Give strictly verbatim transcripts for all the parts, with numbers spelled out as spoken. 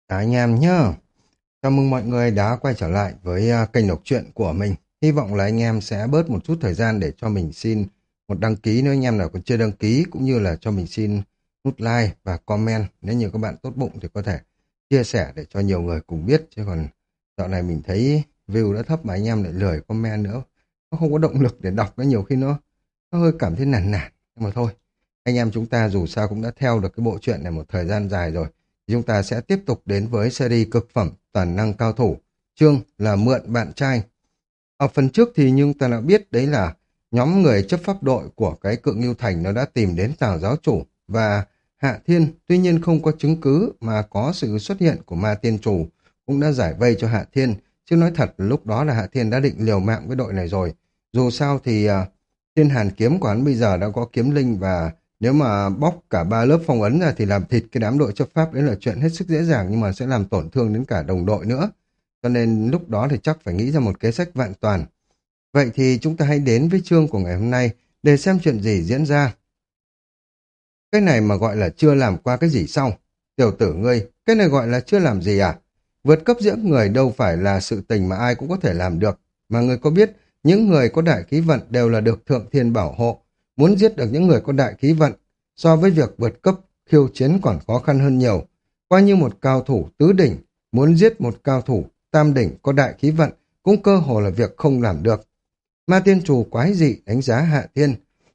Chào anh em nhá. Chào mừng mọi người đã quay trở lại với à, kênh đọc truyện của mình. Hy vọng là anh em sẽ bớt một chút thời gian để cho mình xin một đăng ký nếu anh em nào còn chưa đăng ký, cũng như là cho mình xin nút like và comment. Nếu như các bạn tốt bụng thì có thể chia sẻ để cho nhiều người cùng biết. Chứ còn dạo này mình thấy view đã thấp mà anh em lại lười comment nữa. Nó không có động lực để đọc, nó nhiều khi nó, nó hơi cảm thấy nản nản. Nhưng mà thôi, anh em chúng ta dù sao cũng đã theo được cái bộ truyện này một thời gian dài rồi. Chúng ta sẽ tiếp tục đến với series cực phẩm toàn năng cao thủ, chương là mượn bạn trai. Ở phần trước thì nhưng ta đã biết đấy là nhóm người chấp pháp đội của cái Cự Ngưu Thành nó đã tìm đến Tào giáo chủ và Hạ Thiên, tuy nhiên không có chứng cứ mà có sự xuất hiện của ma tiên chủ cũng đã giải vây cho Hạ Thiên, chứ nói thật lúc đó là Hạ Thiên đã định liều mạng với đội này rồi. Dù sao thì uh, thiên hàn kiếm của hắn bây giờ đã có kiếm linh, và nếu mà bóc cả ba lớp phong ấn ra thì làm thịt cái đám đội chấp pháp đấy là chuyện hết sức dễ dàng, nhưng mà sẽ làm tổn thương đến cả đồng đội nữa. Cho nên lúc đó thì chắc phải nghĩ ra một kế sách vạn toàn. Vậy thì chúng ta hãy đến với chương của ngày hôm nay để xem chuyện gì diễn ra. Cái này mà gọi là chưa làm qua cái gì xong. Tiểu tử ngươi, cái này gọi là chưa làm gì à? Vượt cấp giữa người đâu phải là sự tình mà ai cũng có thể làm được. Mà ngươi có biết, những người có đại khí vận đều là được thượng thiên bảo hộ. Muốn giết được những người có đại khí vận, so với việc vượt cấp khiêu chiến còn khó khăn hơn nhiều. Coi như một cao thủ tứ đỉnh, muốn giết một cao thủ tam đỉnh có đại khí vận cũng cơ hồ là việc không làm được. Ma tiên chủ quái dị đánh giá Hạ Thiên.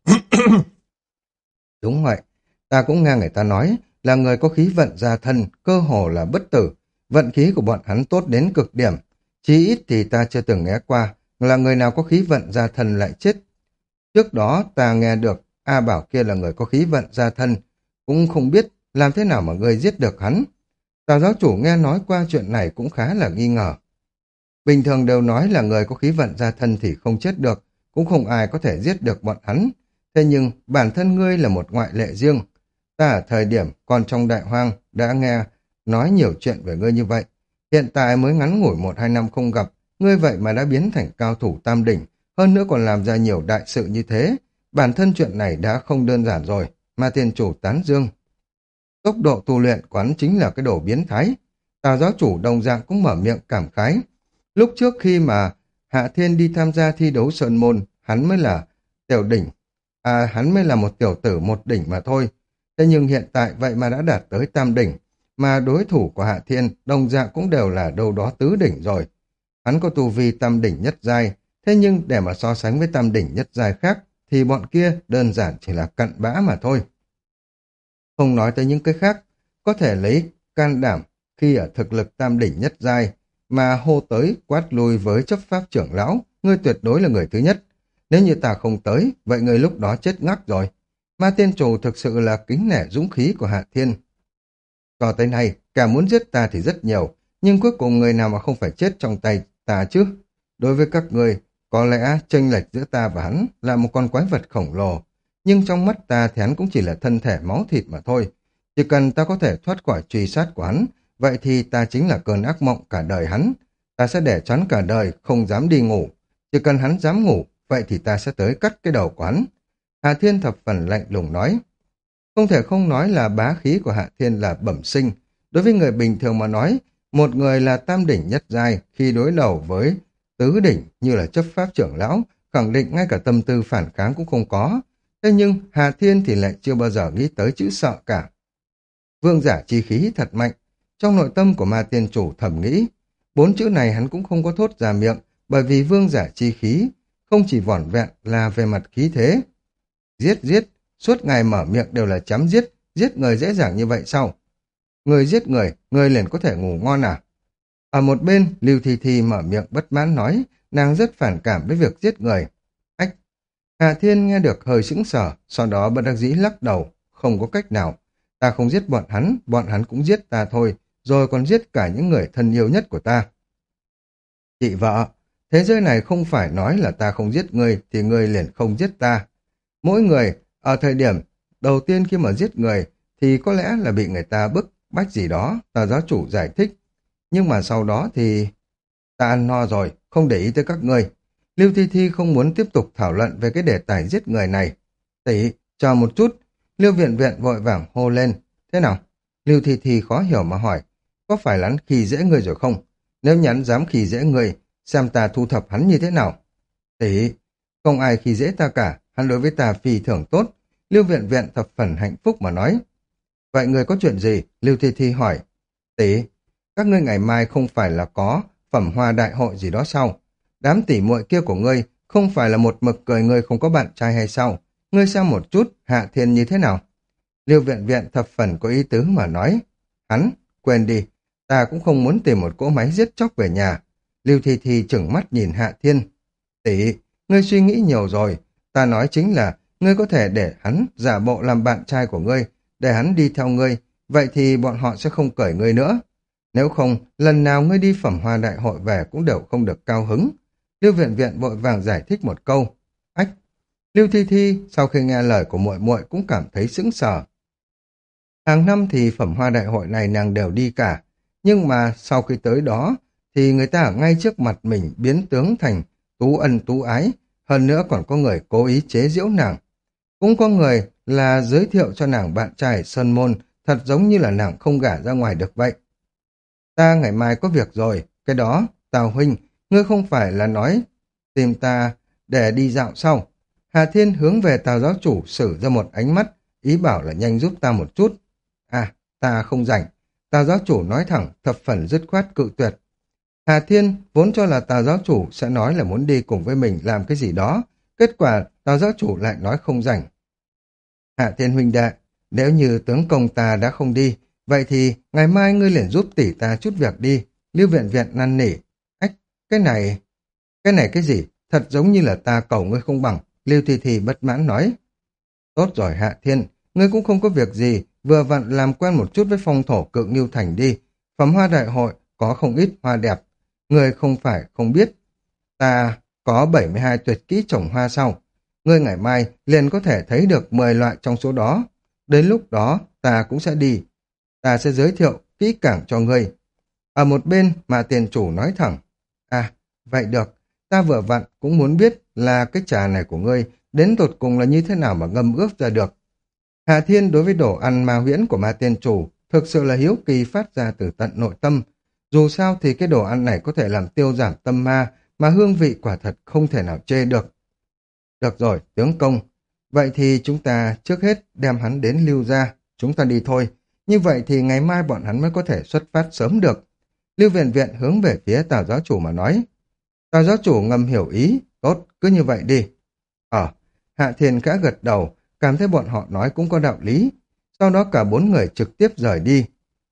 Đúng vậy, ta cũng nghe người ta nói là người có khí vận gia thân cơ hồ là bất tử. Vận khí của bọn hắn tốt đến cực điểm. Chí ít thì ta chưa từng nghe qua là người nào có khí vận gia thân lại chết. Trước đó ta nghe được A Bảo kia là người có khí vận gia thân, cũng không biết làm thế nào mà ngươi giết được hắn. Tào giáo chủ nghe nói qua chuyện này cũng khá là nghi ngờ. Bình thường đều nói là người có khí vận gia thân thì không chết được, cũng không ai có thể giết được bọn hắn. Thế nhưng bản thân ngươi là một ngoại lệ riêng. Ta ở thời điểm còn trong đại hoang đã nghe nói nhiều chuyện về ngươi như vậy. Hiện tại mới ngắn ngủi một hai năm không gặp, ngươi vậy mà đã biến thành cao thủ tam đỉnh, hơn nữa còn làm ra nhiều đại sự như thế. Bản thân chuyện này đã không đơn giản rồi, mà tiền chủ tán dương. Tốc độ tu luyện quán chính là cái đồ biến thái. Tào giáo chủ đồng dạng cũng mở miệng cảm khái. Lúc trước khi mà Hạ Thiên đi tham gia thi đấu Sơn Môn, hắn mới là tiểu đỉnh. À, hắn mới là một tiểu tử một đỉnh mà thôi. Thế nhưng hiện tại vậy mà đã đạt tới tam đỉnh, mà đối thủ của Hạ Thiên đồng dạng cũng đều là đâu đó tứ đỉnh rồi. Hắn có tu vi tam đỉnh nhất giai, thế nhưng để mà so sánh với tam đỉnh nhất giai khác, thì bọn kia đơn giản chỉ là cặn bã mà thôi. Không nói tới những cái khác, có thể lấy can đảm khi ở thực lực tam đỉnh nhất giai, mà hô tới quát lui với chấp pháp trưởng lão, ngươi tuyệt đối là người thứ nhất. Nếu như ta không tới, vậy ngươi lúc đó chết ngắc rồi. Ma tiên chủ thực sự là kính nể dũng khí của Hạ Thiên. Cho tới nay, kẻ muốn giết ta thì rất nhiều, nhưng cuối cùng người nào mà không phải chết trong tay ta chứ? Đối với các ngươi, có lẽ chênh lệch giữa ta và hắn là một con quái vật khổng lồ, nhưng trong mắt ta thì hắn cũng chỉ là thân thể máu thịt mà thôi. Chỉ cần ta có thể thoát khỏi truy sát của hắn, vậy thì ta chính là cơn ác mộng cả đời hắn. Ta sẽ để chắn cả đời, không dám đi ngủ. Chỉ cần hắn dám ngủ, vậy thì ta sẽ tới cắt cái đầu của hắn. Hạ Thiên thập phần lạnh lùng nói. Không thể không nói là bá khí của Hạ Thiên là bẩm sinh. Đối với người bình thường mà nói, một người là tam đỉnh nhất giai khi đối đầu với tứ đỉnh như là chấp pháp trưởng lão, khẳng định ngay cả tâm tư phản kháng cũng không có. Thế nhưng Hạ Thiên thì lại chưa bao giờ nghĩ tới chữ sợ cả. Vương giả chi khí thật mạnh. Trong nội tâm của ma tiên chủ thầm nghĩ, bốn chữ này hắn cũng không có thốt ra miệng, bởi vì vương giả chi khí không chỉ vỏn vẹn là về mặt khí thế. Giết giết, suốt ngày mở miệng đều là chém giết, giết người dễ dàng như vậy sao? Người giết người, người liền có thể ngủ ngon à? Ở một bên, Lưu Thi Thi mở miệng bất mãn nói, nàng rất phản cảm với việc giết người. Ách! Hà Thiên nghe được hơi sững sờ, sau đó bất đắc dĩ lắc đầu, không có cách nào. Ta không giết bọn hắn, bọn hắn cũng giết ta thôi, rồi còn giết cả những người thân yêu nhất của ta. Chị vợ, thế giới này không phải nói là ta không giết người thì người liền không giết ta. Mỗi người, ở thời điểm đầu tiên khi mà giết người thì có lẽ là bị người ta bức bách gì đó, Tào giáo chủ giải thích. Nhưng mà sau đó thì ta ăn no rồi, không để ý tới các ngươi. Lưu Thi Thi không muốn tiếp tục thảo luận về cái đề tài giết người này. Tỷ, chờ một chút. Lưu Viện Viện vội vàng hô lên. Thế nào? Lưu Thi Thi khó hiểu mà hỏi. có phải là hắn khi dễ ngươi rồi không? Nếu như hắn dám khi dễ ngươi, xem ta thu thập hắn như thế nào. Tỷ, không ai khi dễ ta cả, hắn đối với ta phi thường tốt. Lưu Viện Viện thập phần hạnh phúc mà nói. Vậy người có chuyện gì? Lưu Thi Thi hỏi. Tỷ, các ngươi ngày mai không phải là có phẩm hoa đại hội gì đó sao? Đám tỷ muội kia của ngươi không phải là một mực cười ngươi không có bạn trai hay sao? Ngươi xem một chút, Hạ Thiên như thế nào? Lưu Viện Viện thập phần có ý tứ mà nói. Hắn, quên đi, ta cũng không muốn tìm một cỗ máy giết chóc về nhà. Lưu Thi Thi trừng mắt nhìn Hạ Thiên. Tỷ, ngươi suy nghĩ nhiều rồi. Ta nói chính là ngươi có thể để hắn giả bộ làm bạn trai của ngươi, để hắn đi theo ngươi, vậy thì bọn họ sẽ không cởi ngươi nữa. Nếu không, lần nào ngươi đi phẩm hoa đại hội về cũng đều không được cao hứng. Lưu Viện Viện vội vàng giải thích một câu. Ách! Lưu Thi Thi sau khi nghe lời của muội muội cũng cảm thấy sững sờ. Hàng năm thì phẩm hoa đại hội này nàng đều đi cả, nhưng mà sau khi tới đó thì người ta ở ngay trước mặt mình biến tướng thành tú ân tú ái, hơn nữa còn có người cố ý chế giễu nàng. Cũng có người là giới thiệu cho nàng bạn trai Sơn Môn, thật giống như là nàng không gả ra ngoài được vậy. Ta ngày mai có việc rồi, cái đó, Tào huynh, ngươi không phải là nói tìm ta để đi dạo sau. Hà Thiên hướng về Tào giáo chủ sử ra một ánh mắt, ý bảo là nhanh giúp ta một chút. À, ta không rảnh. Tào giáo chủ nói thẳng, thập phần dứt khoát cự tuyệt. Hà Thiên vốn cho là Tào giáo chủ sẽ nói là muốn đi cùng với mình làm cái gì đó. Kết quả Tào giáo chủ lại nói không rảnh. Hạ Thiên huynh đệ, nếu như tướng công ta đã không đi, vậy thì ngày mai ngươi liền giúp tỷ ta chút việc đi. Lưu Viện Viện năn nỉ. Ách, cái này... Cái này cái gì? Thật giống như là ta cầu ngươi không bằng. Lưu Thi Thi bất mãn nói. Tốt rồi Hạ Thiên, ngươi cũng không có việc gì, vừa vặn làm quen một chút với phong thổ Cự Ngưu Thành đi. Phẩm hoa đại hội có không ít hoa đẹp. Ngươi không phải không biết. Ta có bảy mươi hai tuyệt kỹ trồng hoa sau. Ngươi ngày mai liền có thể thấy được mười loại trong số đó. Đến lúc đó ta cũng sẽ đi. Ta sẽ giới thiệu kỹ càng cho ngươi. Ở một bên mà tiền chủ nói thẳng. À, vậy được. Ta vừa vặn cũng muốn biết là cái trà này của ngươi đến tột cùng là như thế nào mà ngâm ướp ra được. Hà Thiên đối với đồ ăn ma huyễn của ma tiên chủ thực sự là hiếu kỳ phát ra từ tận nội tâm. Dù sao thì cái đồ ăn này có thể làm tiêu giảm tâm ma, mà hương vị quả thật không thể nào chê được. Được rồi, tướng công. Vậy thì chúng ta trước hết đem hắn đến Lưu gia, chúng ta đi thôi. Như vậy thì ngày mai bọn hắn mới có thể xuất phát sớm được. Lưu Viện Viện hướng về phía Tào giáo chủ mà nói. Tào giáo chủ ngầm hiểu ý, tốt, cứ như vậy đi. Ờ, Hạ Thiên khẽ gật đầu, cảm thấy bọn họ nói cũng có đạo lý. Sau đó cả bốn người trực tiếp rời đi.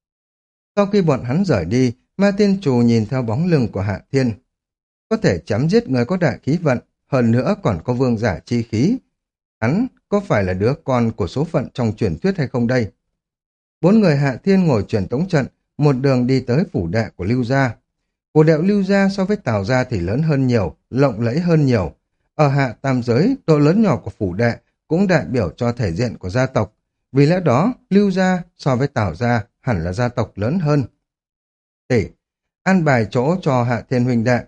Sau khi bọn hắn rời đi, ma tiên chủ nhìn theo bóng lưng của Hạ Thiên. Có thể chém giết người có đại khí vận, hơn nữa còn có vương giả chi khí. Hắn có phải là đứa con của số phận trong truyền thuyết hay không đây? Bốn người Hạ Thiên ngồi truyền tống trận, một đường đi tới phủ đệ của Lưu gia. Phủ đệ Lưu gia so với Tào gia thì lớn hơn nhiều, lộng lẫy hơn nhiều. Ở hạ tam giới, độ lớn nhỏ của phủ đệ cũng đại biểu cho thể diện của gia tộc. Vì lẽ đó, Lưu gia so với Tào gia hẳn là gia tộc lớn hơn. Tỷ, an bài chỗ cho Hạ Thiên huynh đệ.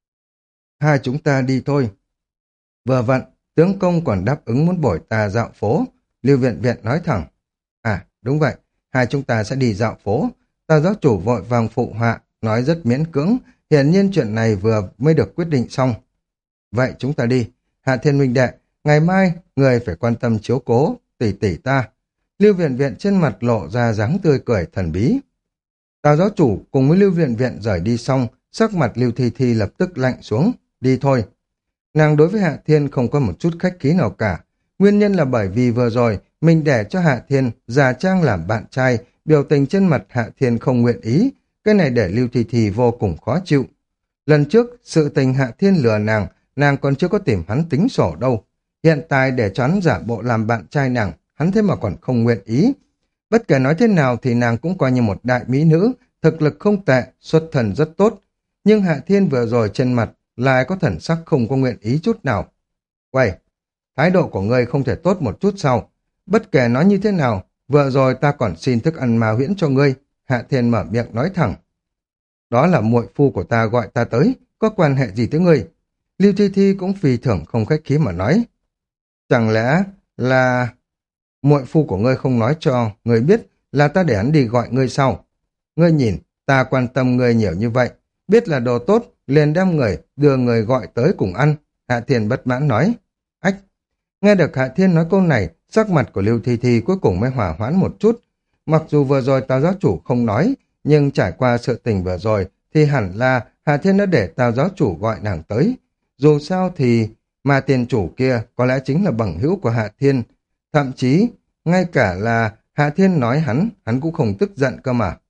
Hai chúng ta đi thôi. Vừa vặn, tướng công còn đáp ứng muốn bổi ta dạo phố. Lưu Viện Viện nói thẳng. À, đúng vậy, hai chúng ta sẽ đi dạo phố. Tào giáo chủ vội vàng phụ họa, nói rất miễn cưỡng, hiển nhiên chuyện này vừa mới được quyết định xong. Vậy chúng ta đi. Hạ Thiên huynh đệ, ngày mai người phải quan tâm chiếu cố, tỷ tỷ ta. Lưu Viện Viện trên mặt lộ ra dáng tươi cười thần bí. Tào giáo chủ cùng với Lưu Viện Viện rời đi xong, sắc mặt Lưu Thi Thi lập tức lạnh xuống. Đi thôi. Nàng đối với Hạ Thiên không có một chút khách khí nào cả. Nguyên nhân là bởi vì vừa rồi mình để cho Hạ Thiên giả trang làm bạn trai, biểu tình trên mặt Hạ Thiên không nguyện ý. Cái này để Lưu Thi Thi vô cùng khó chịu. Lần trước, sự tình Hạ Thiên lừa nàng, nàng còn chưa có tìm hắn tính sổ đâu. Hiện tại để cho hắn giả bộ làm bạn trai nàng, hắn thế mà còn không nguyện ý. Bất kể nói thế nào thì nàng cũng coi như một đại mỹ nữ, thực lực không tệ, xuất thần rất tốt. Nhưng Hạ Thiên vừa rồi trên mặt lại có thần sắc không có nguyện ý chút nào. Quay, thái độ của ngươi không thể tốt một chút sao? Bất kể nói như thế nào, vừa rồi ta còn xin thức ăn ma huyễn cho ngươi. Hạ Thiên mở miệng nói thẳng. Đó là muội phu của ta gọi ta tới, có quan hệ gì tới ngươi? Lưu Thi Thi cũng phi thường không khách khí mà nói. Chẳng lẽ là muội phu của ngươi không nói cho ngươi biết là ta để hắn đi gọi ngươi sao? Ngươi nhìn, Ta quan tâm người nhiều như vậy, biết là đồ tốt, liền đem người, đưa người gọi tới cùng ăn. Hạ Thiên bất mãn nói. Ách! Nghe được Hạ Thiên nói câu này, sắc mặt của Lưu Thi Thi cuối cùng mới hòa hoãn một chút. Mặc dù vừa rồi Tào giáo chủ không nói, nhưng trải qua sự tình vừa rồi, thì hẳn là Hạ Thiên đã để Tào giáo chủ gọi nàng tới. Dù sao thì mà tiền chủ kia có lẽ chính là bằng hữu của Hạ Thiên. Thậm chí, ngay cả là Hạ Thiên nói hắn, hắn cũng không tức giận cơ mà.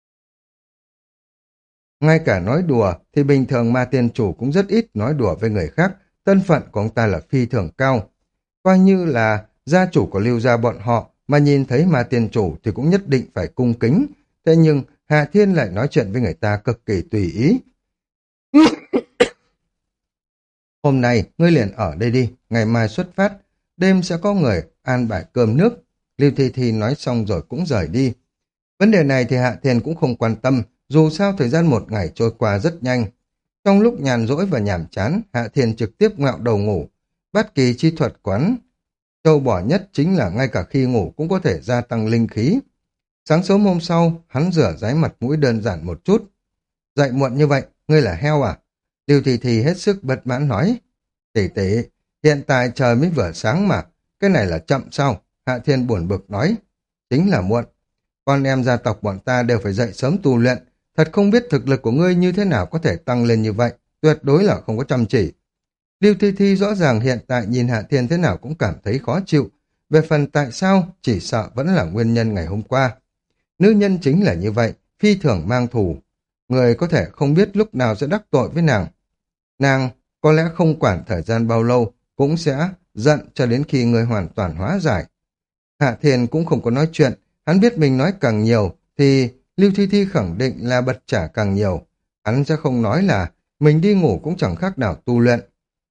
Ngay cả nói đùa thì bình thường ma tiên chủ cũng rất ít nói đùa với người khác, thân phận của ông ta là phi thường cao. Coi như là gia chủ của Lưu gia bọn họ mà nhìn thấy ma tiên chủ thì cũng nhất định phải cung kính. Thế nhưng Hạ Thiên lại nói chuyện với người ta cực kỳ tùy ý. Hôm nay ngươi liền ở đây đi, ngày mai xuất phát, đêm sẽ có người an bài cơm nước. Lưu Thi Thi nói xong rồi cũng rời đi. Vấn đề này thì Hạ Thiên cũng không quan tâm, dù sao thời gian một ngày trôi qua rất nhanh. Trong lúc nhàn rỗi và nhàm chán, Hạ Thiên trực tiếp ngạo đầu ngủ. Bất kỳ chi thuật quán châu bò nhất chính là ngay cả khi ngủ cũng có thể gia tăng linh khí. Sáng sớm hôm sau, hắn rửa ráy mặt mũi đơn giản một chút. Dậy muộn như vậy, ngươi là heo à? Lưu Thị Thì hết sức bất mãn nói. Tỷ tỷ, hiện tại trời mới vừa sáng mà, cái này là chậm sao? Hạ Thiên buồn bực nói. Chính là muộn. Con em gia tộc bọn ta đều phải dậy sớm tu luyện. Thật không biết thực lực của ngươi như thế nào có thể tăng lên như vậy. Tuyệt đối là không có chăm chỉ. Lưu Thi Thi rõ ràng hiện tại nhìn Hạ Thiên thế nào cũng cảm thấy khó chịu. Về phần tại sao, chỉ sợ vẫn là nguyên nhân ngày hôm qua. Nữ nhân chính là như vậy, phi thường mang thù. Người có thể không biết lúc nào sẽ đắc tội với nàng. Nàng có lẽ không quản thời gian bao lâu, cũng sẽ giận cho đến khi người hoàn toàn hóa giải. Hạ Thiên cũng không có nói chuyện, hắn biết mình nói càng nhiều, thì Lưu Thi Thi khẳng định là bật trả càng nhiều. Hắn sẽ không nói là mình đi ngủ cũng chẳng khác nào tu luyện.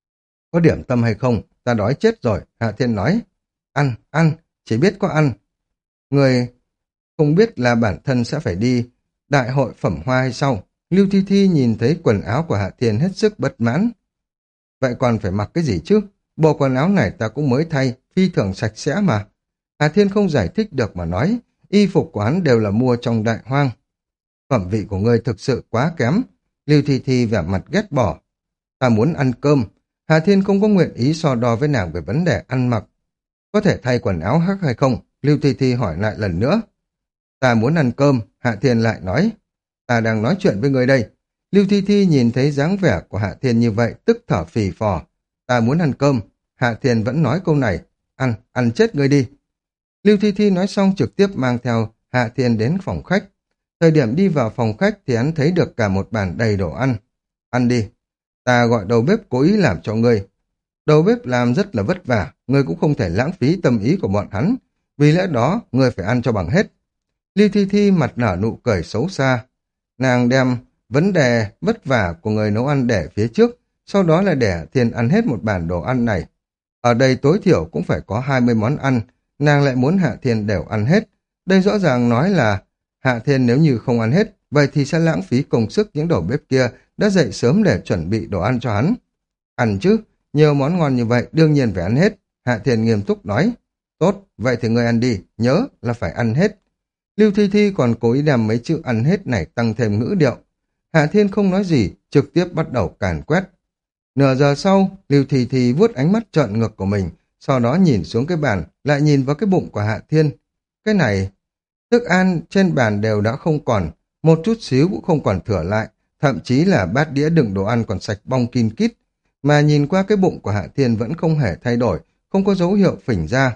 Có điểm tâm hay không? Ta đói chết rồi, Hạ Thiên nói. Ăn, ăn, chỉ biết có ăn. Người không biết là bản thân sẽ phải đi đại hội phẩm hoa hay sao? Lưu Thi Thi nhìn thấy quần áo của Hạ Thiên hết sức bất mãn. Vậy còn phải mặc cái gì chứ? Bộ quần áo này ta cũng mới thay, phi thường sạch sẽ mà. Hạ Thiên không giải thích được mà nói, y phục của hắn đều là mua trong đại hoang. Phẩm vị của ngươi thực sự quá kém. Lưu Thi Thi vẻ mặt ghét bỏ. Ta muốn ăn cơm. Hạ Thiên không có nguyện ý so đo với nàng về vấn đề ăn mặc. Có thể thay quần áo khác hay không? Lưu Thi Thi hỏi lại lần nữa. Ta muốn ăn cơm, Hạ Thiên lại nói. Ta đang nói chuyện với người đây. Lưu Thi Thi nhìn thấy dáng vẻ của Hạ Thiên như vậy, tức thở phì phò. Ta muốn ăn cơm. Hạ Thiên vẫn nói câu này. Ăn, ăn chết ngươi đi. Lưu Thi Thi nói xong trực tiếp mang theo Hạ Thiên đến phòng khách. Thời điểm đi vào phòng khách thì hắn thấy được cả một bàn đầy đồ ăn. Ăn đi. Ta gọi đầu bếp cố ý làm cho ngươi. Đầu bếp làm rất là vất vả, ngươi cũng không thể lãng phí tâm ý của bọn hắn. Vì lẽ đó, ngươi phải ăn cho bằng hết. Lưu Thi Thi mặt nở nụ cười xấu xa. Nàng đem vấn đề vất vả của người nấu ăn để phía trước, sau đó là để Hạ Thiên ăn hết một bàn đồ ăn này. Ở đây tối thiểu cũng phải có hai mươi món ăn, nàng lại muốn Hạ Thiên đều ăn hết. Đây rõ ràng nói là Hạ Thiên nếu như không ăn hết, vậy thì sẽ lãng phí công sức những đầu bếp kia đã dậy sớm để chuẩn bị đồ ăn cho hắn. Ăn chứ, nhiều món ngon như vậy đương nhiên phải ăn hết. Hạ Thiên nghiêm túc nói. Tốt, vậy thì ngươi ăn đi, nhớ là phải ăn hết. Lưu Thi Thi còn cố ý đem mấy chữ ăn hết này tăng thêm ngữ điệu. Hạ Thiên không nói gì, trực tiếp bắt đầu càn quét. Nửa giờ sau, Lưu Thi Thi vuốt ánh mắt trợn ngược của mình, sau đó nhìn xuống cái bàn, lại nhìn vào cái bụng của Hạ Thiên. Cái này, thức ăn trên bàn đều đã không còn, một chút xíu cũng không còn thừa lại, thậm chí là bát đĩa đựng đồ ăn còn sạch bong kin kít, mà nhìn qua cái bụng của Hạ Thiên vẫn không hề thay đổi, không có dấu hiệu phình ra.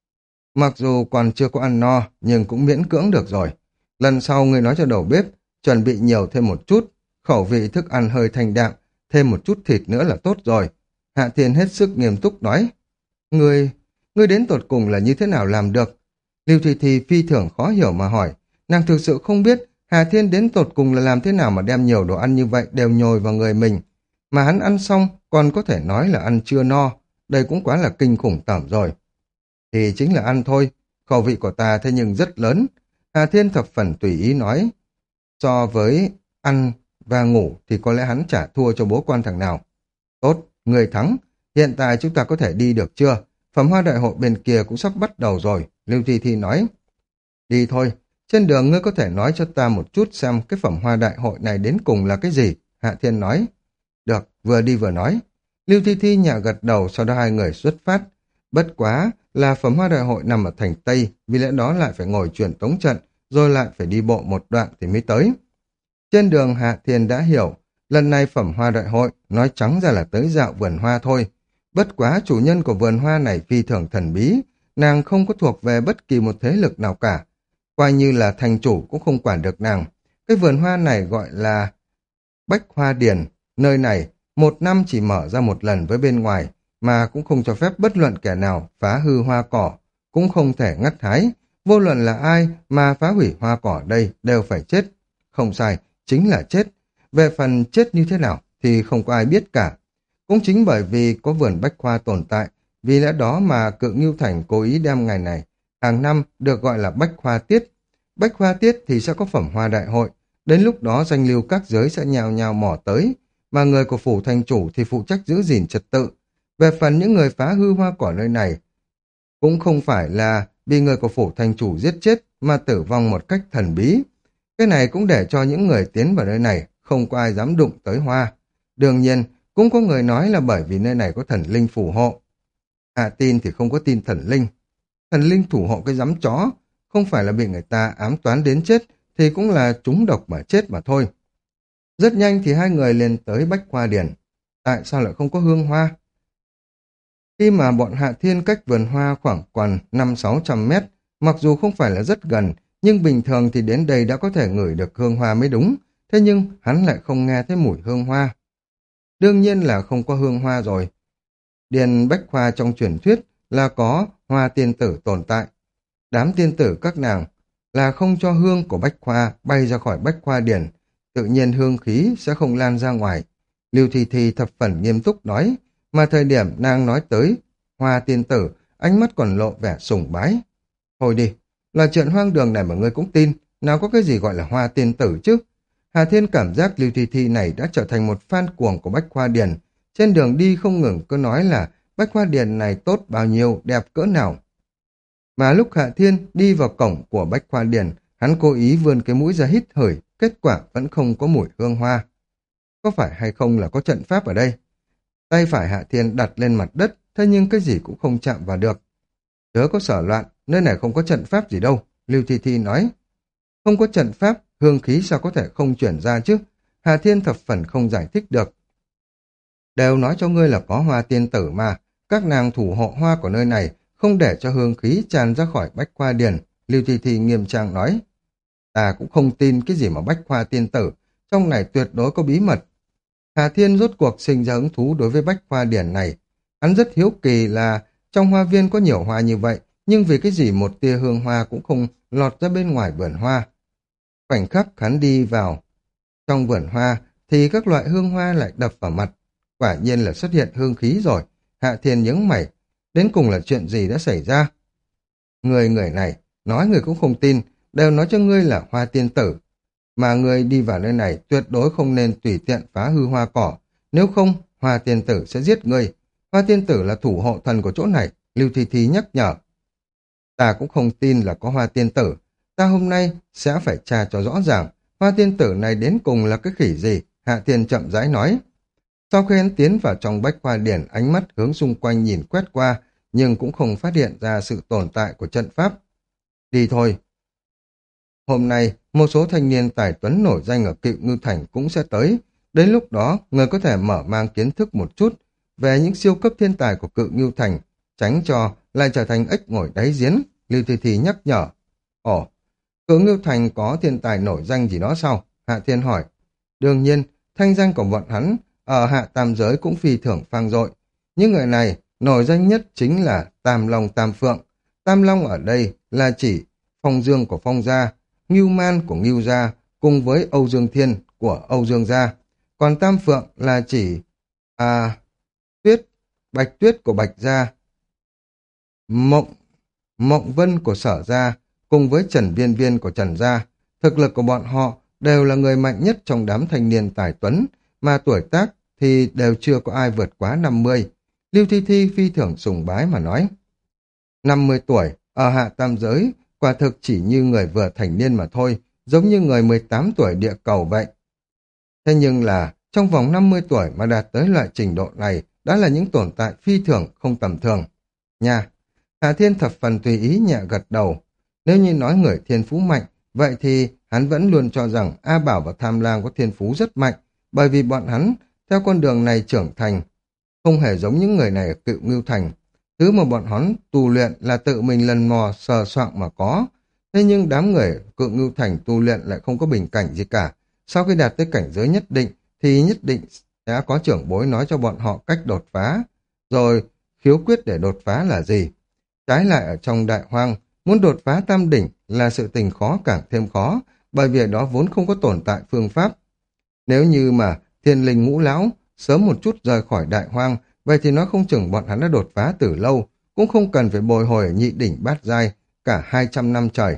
Mặc dù còn chưa có ăn no, nhưng cũng miễn cưỡng được rồi. Lần sau ngươi nói cho đầu bếp, chuẩn bị nhiều thêm một chút, khẩu vị thức ăn hơi thanh đạm, thêm một chút thịt nữa là tốt rồi. Hạ Thiên hết sức nghiêm túc nói. Ngươi, ngươi đến tột cùng là như thế nào làm được? Lưu Thùy Thì phi thường khó hiểu mà hỏi. Nàng thực sự không biết Hạ Thiên đến tột cùng là làm thế nào mà đem nhiều đồ ăn như vậy đều nhồi vào người mình. Mà hắn ăn xong còn có thể nói là ăn chưa no. Đây cũng quá là kinh khủng tởm rồi. Thì chính là ăn thôi. Khẩu vị của ta thế nhưng rất lớn. Hạ Thiên thập phần tùy ý nói. So với ăn và ngủ thì có lẽ hắn trả thua cho bố quan thằng nào. Tốt, người thắng. Hiện tại chúng ta có thể đi được chưa? Phẩm hoa đại hội bên kia cũng sắp bắt đầu rồi. Lưu Thi Thi nói. Đi thôi. Trên đường ngươi có thể nói cho ta một chút xem cái phẩm hoa đại hội này đến cùng là cái gì? Hạ Thiên nói. Được, vừa đi vừa nói. Lưu Thi Thi nhẹ gật đầu, sau đó hai người xuất phát. Bất quá là phẩm hoa đại hội nằm ở thành Tây, vì lẽ đó lại phải ngồi truyền tống trận, rồi lại phải đi bộ một đoạn thì mới tới. Trên đường Hạ Thiên đã hiểu, lần này phẩm hoa đại hội nói trắng ra là tới dạo vườn hoa thôi. Bất quá chủ nhân của vườn hoa này phi thường thần bí, nàng không có thuộc về bất kỳ một thế lực nào cả. Coi như là thành chủ cũng không quản được nàng. Cái vườn hoa này gọi là Bách Hoa Điền, nơi này một năm chỉ mở ra một lần với bên ngoài, mà cũng không cho phép bất luận kẻ nào phá hư hoa cỏ, cũng không thể ngắt hái. Vô luận là ai mà phá hủy hoa cỏ đây đều phải chết. Không sai, chính là chết. Về phần chết như thế nào thì không có ai biết cả. Cũng chính bởi vì có vườn bách hoa tồn tại, vì lẽ đó mà Cự Ngưu Thành cố ý đem ngày này hàng năm được gọi là Bách Hoa Tiết. Bách Hoa Tiết thì sẽ có phẩm hoa đại hội, đến lúc đó danh lưu các giới sẽ nhào nhào mò tới, mà người của phủ thành chủ thì phụ trách giữ gìn trật tự. Về phần những người phá hư hoa cỏ nơi này, cũng không phải là bị người của phủ thành chủ giết chết mà tử vong một cách thần bí. Cái này cũng để cho những người tiến vào nơi này không có ai dám đụng tới hoa. Đương nhiên, cũng có người nói là bởi vì nơi này có thần linh phù hộ. Hạ tin thì không có tin thần linh. Thần linh thủ hộ cái giám chó, không phải là bị người ta ám toán đến chết, thì cũng là trúng độc mà chết mà thôi. Rất nhanh thì hai người liền tới Bách Hoa Điền. Tại sao lại không có hương hoa? Khi mà bọn Hạ Thiên cách vườn hoa khoảng còn năm sáu trăm mét, mặc dù không phải là rất gần, nhưng bình thường thì đến đây đã có thể ngửi được hương hoa mới đúng. Thế nhưng hắn lại không nghe thấy mùi hương hoa. Đương nhiên là không có hương hoa rồi. Điền Bách Hoa trong truyền thuyết là có hoa tiên tử tồn tại. Đám tiên tử các nàng là không cho hương của Bách Hoa bay ra khỏi Bách Hoa Điền, tự nhiên hương khí sẽ không lan ra ngoài. Lưu Thi Thi thập phần nghiêm túc nói, mà thời điểm nàng nói tới hoa tiên tử, ánh mắt còn lộ vẻ sùng bái. Thôi đi, là chuyện hoang đường này mà ngươi cũng tin, nào có cái gì gọi là hoa tiên tử chứ? Hà Thiên cảm giác Lưu Thi Thi này đã trở thành một fan cuồng của Bách Hoa Điền, trên đường đi không ngừng cứ nói là Bách Hoa Điền này tốt bao nhiêu, đẹp cỡ nào. Mà lúc Hạ Thiên đi vào cổng của Bách Hoa Điền, hắn cố ý vươn cái mũi ra hít hửi, kết quả vẫn không có mùi hương hoa. Có phải hay không là có trận pháp ở đây? Tay phải Hạ Thiên đặt lên mặt đất, thế nhưng cái gì cũng không chạm vào được. Chớ có sở loạn, nơi này không có trận pháp gì đâu, Lưu Thi Thi nói. Không có trận pháp, hương khí sao có thể không chuyển ra chứ? Hà Thiên thập phần không giải thích được. Đều nói cho ngươi là có hoa tiên tử mà, các nàng thủ hộ hoa của nơi này, không để cho hương khí tràn ra khỏi Bách Hoa Điền, Lưu Thi Thi nghiêm trang nói. Ta cũng không tin cái gì mà Bách Hoa tiên tử, trong này tuyệt đối có bí mật. Hà Thiên rốt cuộc sinh ra hứng thú đối với Bách Hoa Điền này. Hắn rất hiếu kỳ là trong hoa viên có nhiều hoa như vậy, nhưng vì cái gì một tia hương hoa cũng không lọt ra bên ngoài vườn hoa. Khoảnh khắc hắn đi vào trong vườn hoa thì các loại hương hoa lại đập vào mặt. Quả nhiên là xuất hiện hương khí rồi. Hạ Thiên nhướng mày. Đến cùng là chuyện gì đã xảy ra? Người người này, nói người cũng không tin, đều nói cho ngươi là hoa tiên tử. Mà ngươi đi vào nơi này tuyệt đối không nên tùy tiện phá hư hoa cỏ. Nếu không, hoa tiên tử sẽ giết ngươi. Hoa tiên tử là thủ hộ thần của chỗ này, Lưu Thi Thi nhắc nhở. Ta cũng không tin là có hoa tiên tử. Ta hôm nay sẽ phải tra cho rõ ràng. Hoa tiên tử này đến cùng là cái khỉ gì? Hạ Thiên chậm rãi nói. Sau khi hắn tiến vào trong Bách Hoa Điển, ánh mắt hướng xung quanh nhìn quét qua, nhưng cũng không phát hiện ra sự tồn tại của trận pháp. Đi thôi. Hôm nay, một số thanh niên tài tuấn nổi danh ở Cự Ngưu Thành cũng sẽ tới. Đến lúc đó, người có thể mở mang kiến thức một chút về những siêu cấp thiên tài của Cự Ngưu Thành, tránh cho lại trở thành ếch ngồi đáy giếng, Lưu Thi Thi nhắc nhở. Ồ, Cự Ngưu Thành có thiên tài nổi danh gì đó sao? Hạ Thiên hỏi. Đương nhiên, thanh danh của bọn hắn ở Hạ Tam Giới cũng phi thường vang dội. Những người này nổi danh nhất chính là Tam Long Tam Phượng. Tam Long ở đây là chỉ Phong Dương của Phong Gia, Ngưu Man của Ngưu Gia, cùng với Âu Dương Thiên của Âu Dương Gia. Còn Tam Phượng là chỉ à, Tuyết, Bạch Tuyết của Bạch Gia, Mộng, Mộng Vân của Sở Gia, cùng với Trần Viên Viên của Trần Gia. Thực lực của bọn họ đều là người mạnh nhất trong đám thanh niên tài tuấn, mà tuổi tác thì đều chưa có ai vượt quá năm mươi. Lưu Thi Thi phi thường sùng bái mà nói. năm mươi tuổi, ở Hạ Tam Giới, quả thực chỉ như người vừa thành niên mà thôi, giống như người mười tám tuổi địa cầu vậy. Thế nhưng là, trong vòng năm mươi tuổi mà đạt tới loại trình độ này, đã là những tồn tại phi thường, không tầm thường. Nha, Hạ Thiên thập phần tùy ý nhẹ gật đầu. Nếu như nói người thiên phú mạnh, vậy thì hắn vẫn luôn cho rằng A Bảo và Tham Lang có thiên phú rất mạnh, bởi vì bọn hắn, theo con đường này trưởng thành, không hề giống những người này ở Cựu Ngưu Thành. Thứ mà bọn hắn tu luyện là tự mình lần mò sờ soạng mà có. Thế nhưng đám người Cựu Ngưu Thành tu luyện lại không có bình cảnh gì cả. Sau khi đạt tới cảnh giới nhất định, thì nhất định đã có trưởng bối nói cho bọn họ cách đột phá. Rồi, khiếu quyết để đột phá là gì? Trái lại ở trong đại hoang, muốn đột phá tam đỉnh là sự tình khó càng thêm khó, bởi vì ở đó vốn không có tồn tại phương pháp. Nếu như mà thiên linh ngũ lão sớm một chút rời khỏi đại hoang, vậy thì nó không chừng bọn hắn đã đột phá từ lâu, cũng không cần phải bồi hồi ở nhị đỉnh bát giai cả hai trăm năm trời.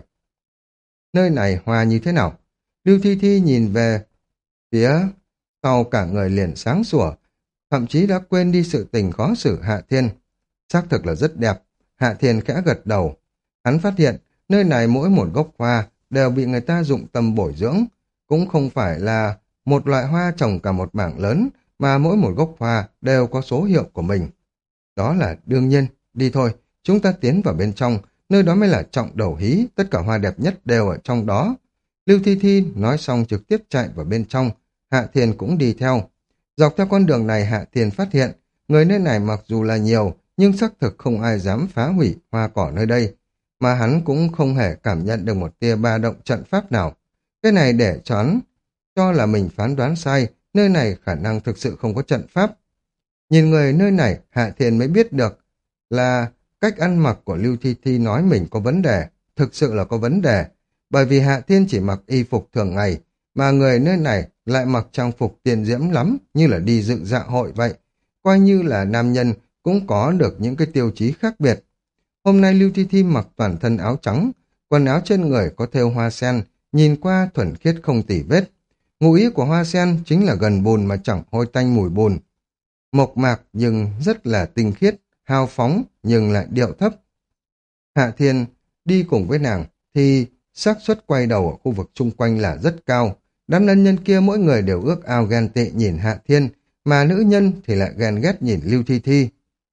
Nơi này hoa như thế nào? Lưu Thi Thi nhìn về phía sau, cả người liền sáng sủa, thậm chí đã quên đi sự tình khó xử Hạ Thiên. Xác thực là rất đẹp. Hạ Thiên khẽ gật đầu. Hắn phát hiện nơi này mỗi một gốc hoa đều bị người ta dụng tâm bồi dưỡng, cũng không phải là một loại hoa trồng cả một mảng lớn, mà mỗi một gốc hoa đều có số hiệu của mình. Đó là đương nhiên. Đi thôi, chúng ta tiến vào bên trong, nơi đó mới là trọng đầu hí, tất cả hoa đẹp nhất đều ở trong đó. Lưu Thi Thi nói xong trực tiếp chạy vào bên trong, Hạ Thiên cũng đi theo. Dọc theo con đường này Hạ Thiên phát hiện, người nơi này mặc dù là nhiều, nhưng xác thực không ai dám phá hủy hoa cỏ nơi đây, mà hắn cũng không hề cảm nhận được một tia ba động trận pháp nào. Cái này để cho hắn cho là mình phán đoán sai, nơi này khả năng thực sự không có trận pháp. Nhìn người nơi này, Hạ Thiên mới biết được là cách ăn mặc của Lưu Thi Thi nói mình có vấn đề, thực sự là có vấn đề, bởi vì Hạ Thiên chỉ mặc y phục thường ngày, mà người nơi này lại mặc trang phục tiền diễm lắm, như là đi dự dạ hội vậy, coi như là nam nhân cũng có được những cái tiêu chí khác biệt. Hôm nay Lưu Thi Thi mặc toàn thân áo trắng, quần áo trên người có thêu hoa sen, nhìn qua thuần khiết không tỉ vết. Ngụ ý của hoa sen chính là gần bùn mà chẳng hôi tanh mùi bùn. Mộc mạc nhưng rất là tinh khiết, hào phóng nhưng lại điệu thấp. Hạ Thiên đi cùng với nàng thì xác suất quay đầu ở khu vực chung quanh là rất cao. Đám男nhân kia mỗi người đều ước ao ghen tị nhìn Hạ Thiên, mà nữ nhân thì lại ghen ghét nhìn Lưu Thi Thi.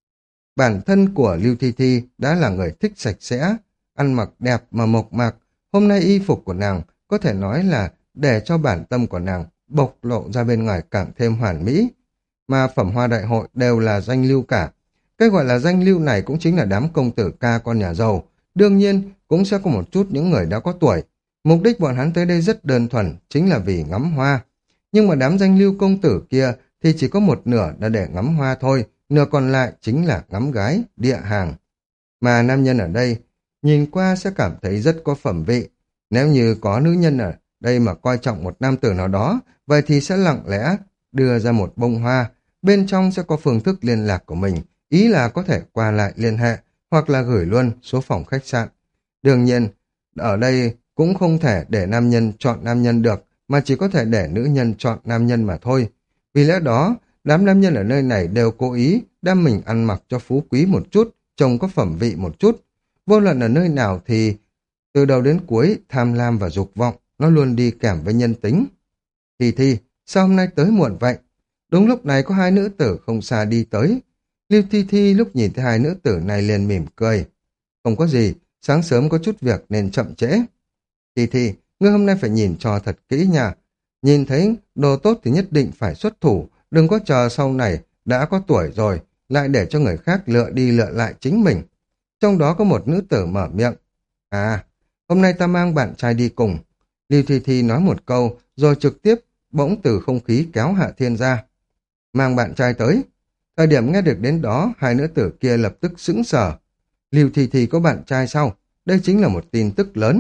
Bản thân của Lưu Thi Thi đã là người thích sạch sẽ, ăn mặc đẹp mà mộc mạc. Hôm nay y phục của nàng có thể nói là để cho bản tâm của nàng bộc lộ ra bên ngoài càng thêm hoàn mỹ. Mà phẩm hoa đại hội đều là danh lưu cả. Cái gọi là danh lưu này cũng chính là đám công tử ca con nhà giàu. Đương nhiên cũng sẽ có một chút những người đã có tuổi. Mục đích bọn hắn tới đây rất đơn thuần, chính là vì ngắm hoa. Nhưng mà đám danh lưu công tử kia thì chỉ có một nửa là để ngắm hoa thôi, nửa còn lại chính là ngắm gái, địa hàng. Mà nam nhân ở đây nhìn qua sẽ cảm thấy rất có phẩm vị. Nếu như có nữ nhân ở đây mà coi trọng một nam tử nào đó, vậy thì sẽ lặng lẽ đưa ra một bông hoa, bên trong sẽ có phương thức liên lạc của mình, ý là có thể qua lại liên hệ, hoặc là gửi luôn số phòng khách sạn. Đương nhiên, ở đây cũng không thể để nam nhân chọn nam nhân được, mà chỉ có thể để nữ nhân chọn nam nhân mà thôi. Vì lẽ đó, đám nam nhân ở nơi này đều cố ý đem mình ăn mặc cho phú quý một chút, trông có phẩm vị một chút. Vô luận ở nơi nào thì từ đầu đến cuối, tham lam và dục vọng nó luôn đi kèm với nhân tính. Thì thì, sao hôm nay tới muộn vậy? Đúng lúc này có hai nữ tử không xa đi tới. Lưu Thi Thi lúc nhìn thấy hai nữ tử này liền mỉm cười. Không có gì, sáng sớm có chút việc nên chậm trễ. Thi Thi, ngươi hôm nay phải nhìn cho thật kỹ nha. Nhìn thấy đồ tốt thì nhất định phải xuất thủ, đừng có chờ sau này đã có tuổi rồi, lại để cho người khác lựa đi lựa lại chính mình. Trong đó có một nữ tử mở miệng. À, hôm nay ta mang bạn trai đi cùng. Lưu Thi Thi nói một câu, rồi trực tiếp bỗng từ không khí kéo Hạ Thiên ra. Mang bạn trai tới. Thời điểm nghe được đến đó, hai nữ tử kia lập tức sững sờ. Lưu Thi Thi có bạn trai sao? Đây chính là một tin tức lớn.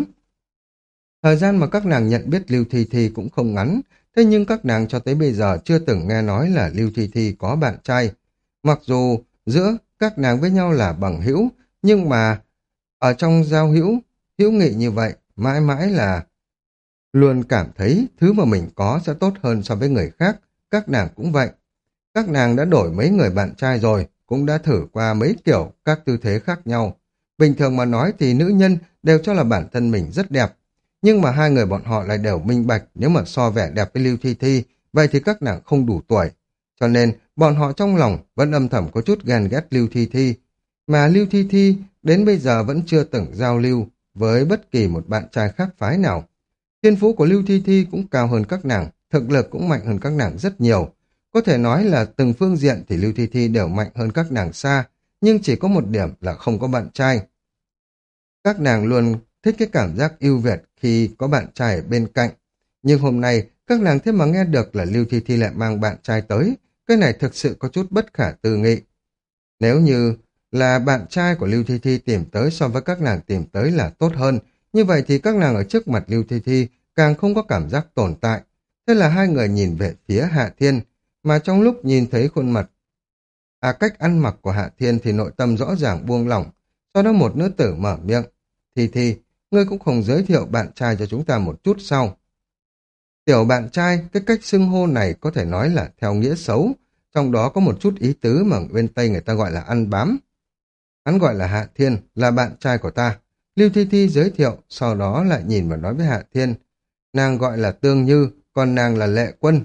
Thời gian mà các nàng nhận biết Lưu Thi Thi cũng không ngắn, thế nhưng các nàng cho tới bây giờ chưa từng nghe nói là Lưu Thi Thi có bạn trai. Mặc dù giữa các nàng với nhau là bằng hữu, nhưng mà ở trong giao hữu, hữu nghị như vậy, mãi mãi là luôn cảm thấy thứ mà mình có sẽ tốt hơn so với người khác, các nàng cũng vậy. Các nàng đã đổi mấy người bạn trai rồi, cũng đã thử qua mấy kiểu các tư thế khác nhau. Bình thường mà nói thì nữ nhân đều cho là bản thân mình rất đẹp. Nhưng mà hai người bọn họ lại đều minh bạch, nếu mà so vẻ đẹp với Lưu Thi Thi, vậy thì các nàng không đủ tuổi. Cho nên, bọn họ trong lòng vẫn âm thầm có chút ghen ghét Lưu Thi Thi. Mà Lưu Thi Thi đến bây giờ vẫn chưa từng giao lưu với bất kỳ một bạn trai khác phái nào. Thiên phú của Lưu Thi Thi cũng cao hơn các nàng, thực lực cũng mạnh hơn các nàng rất nhiều. Có thể nói là từng phương diện thì Lưu Thi Thi đều mạnh hơn các nàng xa, nhưng chỉ có một điểm là không có bạn trai. Các nàng luôn thích cái cảm giác ưu việt khi có bạn trai ở bên cạnh. Nhưng hôm nay, các nàng thế mà nghe được là Lưu Thi Thi lại mang bạn trai tới. Cái này thực sự có chút bất khả tư nghị. Nếu như là bạn trai của Lưu Thi Thi tìm tới so với các nàng tìm tới là tốt hơn, như vậy thì các nàng ở trước mặt Lưu Thi Thi càng không có cảm giác tồn tại. Thế là hai người nhìn về phía Hạ Thiên, mà trong lúc nhìn thấy khuôn mặt, à cách ăn mặc của Hạ Thiên thì nội tâm rõ ràng buông lỏng. Sau đó một nữ tử mở miệng. Thi Thi, ngươi cũng không giới thiệu bạn trai cho chúng ta một chút sau. Tiểu bạn trai, cái cách xưng hô này có thể nói là theo nghĩa xấu, trong đó có một chút ý tứ mà bên Tây người ta gọi là ăn bám. Hắn gọi là Hạ Thiên, là bạn trai của ta. Lưu Thi Thi giới thiệu, sau đó lại nhìn và nói với Hạ Thiên. Nàng gọi là Tương Như, còn nàng là Lệ Quân.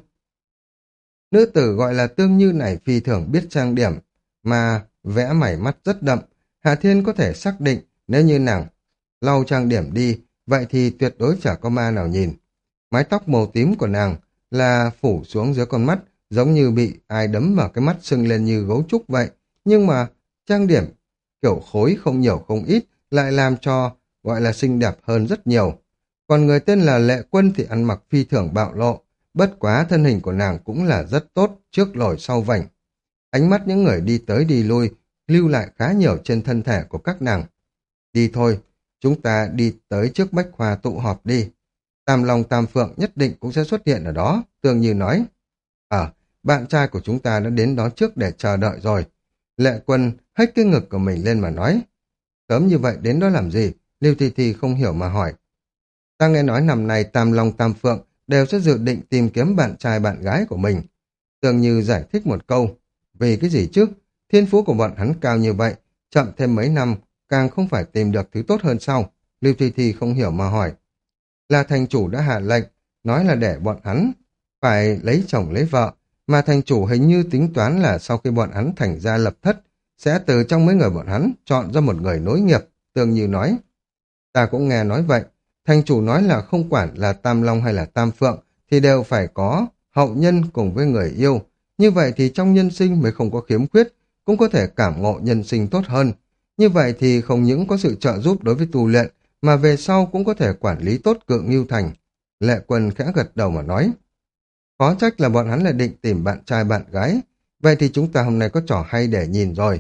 Nữ tử gọi là Tương Như này phi thường biết trang điểm, mà vẽ mảy mắt rất đậm. Hạ Thiên có thể xác định nếu như nàng lau trang điểm đi, vậy thì tuyệt đối chả có ma nào nhìn. Mái tóc màu tím của nàng là phủ xuống dưới con mắt, giống như bị ai đấm vào cái mắt sưng lên như gấu trúc vậy. Nhưng mà trang điểm kiểu khối không nhiều không ít lại làm cho gọi là xinh đẹp hơn rất nhiều. Còn người tên là Lệ Quân thì ăn mặc phi thường bạo lộ, bất quá thân hình của nàng cũng là rất tốt, trước lồi sau vành. Ánh mắt những người đi tới đi lui lưu lại khá nhiều trên thân thể của các nàng. Đi thôi, chúng ta đi tới trước Bách Hoa tụ họp đi. Tam Long Tam Phượng nhất định cũng sẽ xuất hiện ở đó, Tương Như nói. Ờ, bạn trai của chúng ta đã đến đó trước để chờ đợi rồi. Lệ Quân hất cái ngực của mình lên mà nói. Sớm như vậy đến đó làm gì? Lưu Thi Thi không hiểu mà hỏi. Ta nghe nói năm nay Tam Long Tam Phượng đều sẽ dự định tìm kiếm bạn trai bạn gái của mình. Tương Như giải thích một câu. Vì cái gì chứ? Thiên phú của bọn hắn cao như vậy, chậm thêm mấy năm, càng không phải tìm được thứ tốt hơn sau. Lưu Thi Thi không hiểu mà hỏi. Là thành chủ đã hạ lệnh, nói là để bọn hắn phải lấy chồng lấy vợ, mà thành chủ hình như tính toán là sau khi bọn hắn thành ra lập thất, sẽ từ trong mấy người bọn hắn chọn ra một người nối nghiệp, Tương Như nói. Ta cũng nghe nói vậy, thành chủ nói là không quản là Tam Long hay là Tam Phượng, thì đều phải có hậu nhân cùng với người yêu, như vậy thì trong nhân sinh mới không có khiếm khuyết, cũng có thể cảm ngộ nhân sinh tốt hơn. Như vậy thì không những có sự trợ giúp đối với tu luyện, mà về sau cũng có thể quản lý tốt Cự Ngưu Thành. Lệ Quân khẽ gật đầu mà nói. Khó trách là bọn hắn lại định tìm bạn trai bạn gái. Vậy thì chúng ta hôm nay có trò hay để nhìn rồi.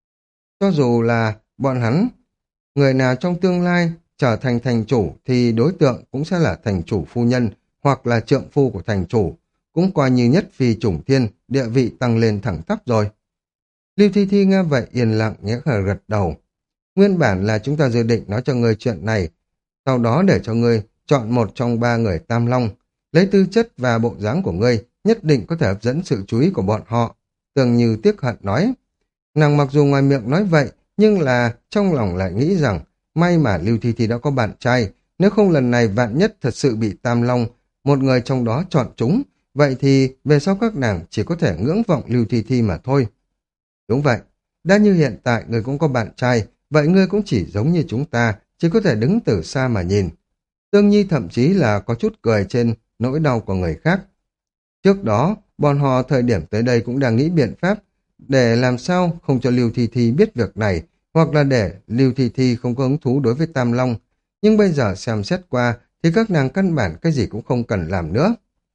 Cho dù là bọn hắn, người nào trong tương lai trở thành thành chủ thì đối tượng cũng sẽ là thành chủ phu nhân hoặc là trượng phu của thành chủ. Cũng coi như nhất phi chủng thiên, địa vị tăng lên thẳng tắp rồi. Lưu Thi Thi nghe vậy yên lặng nhẽ khờ gật đầu. Nguyên bản là chúng ta dự định nói cho ngươi chuyện này, sau đó để cho ngươi chọn một trong ba người Tam Long, lấy tư chất và bộ dáng của ngươi, nhất định có thể hấp dẫn sự chú ý của bọn họ. Tường Như tiếc hận nói. Nàng mặc dù ngoài miệng nói vậy, nhưng là trong lòng lại nghĩ rằng, may mà Lưu Thi Thi đã có bạn trai, nếu không lần này vạn nhất thật sự bị Tam Long, một người trong đó chọn chúng, vậy thì về sau các nàng chỉ có thể ngưỡng vọng Lưu Thi Thi mà thôi. Đúng vậy, đã như hiện tại ngươi cũng có bạn trai, vậy ngươi cũng chỉ giống như chúng ta, chỉ có thể đứng từ xa mà nhìn. Tương Nhi thậm chí là có chút cười trên nỗi đau của người khác. Trước đó, bọn họ thời điểm tới đây cũng đang nghĩ biện pháp để làm sao không cho Lưu Thi Thi biết việc này, hoặc là để Lưu Thi Thi không có hứng thú đối với Tam Long. Nhưng bây giờ xem xét qua thì các nàng căn bản cái gì cũng không cần làm nữa.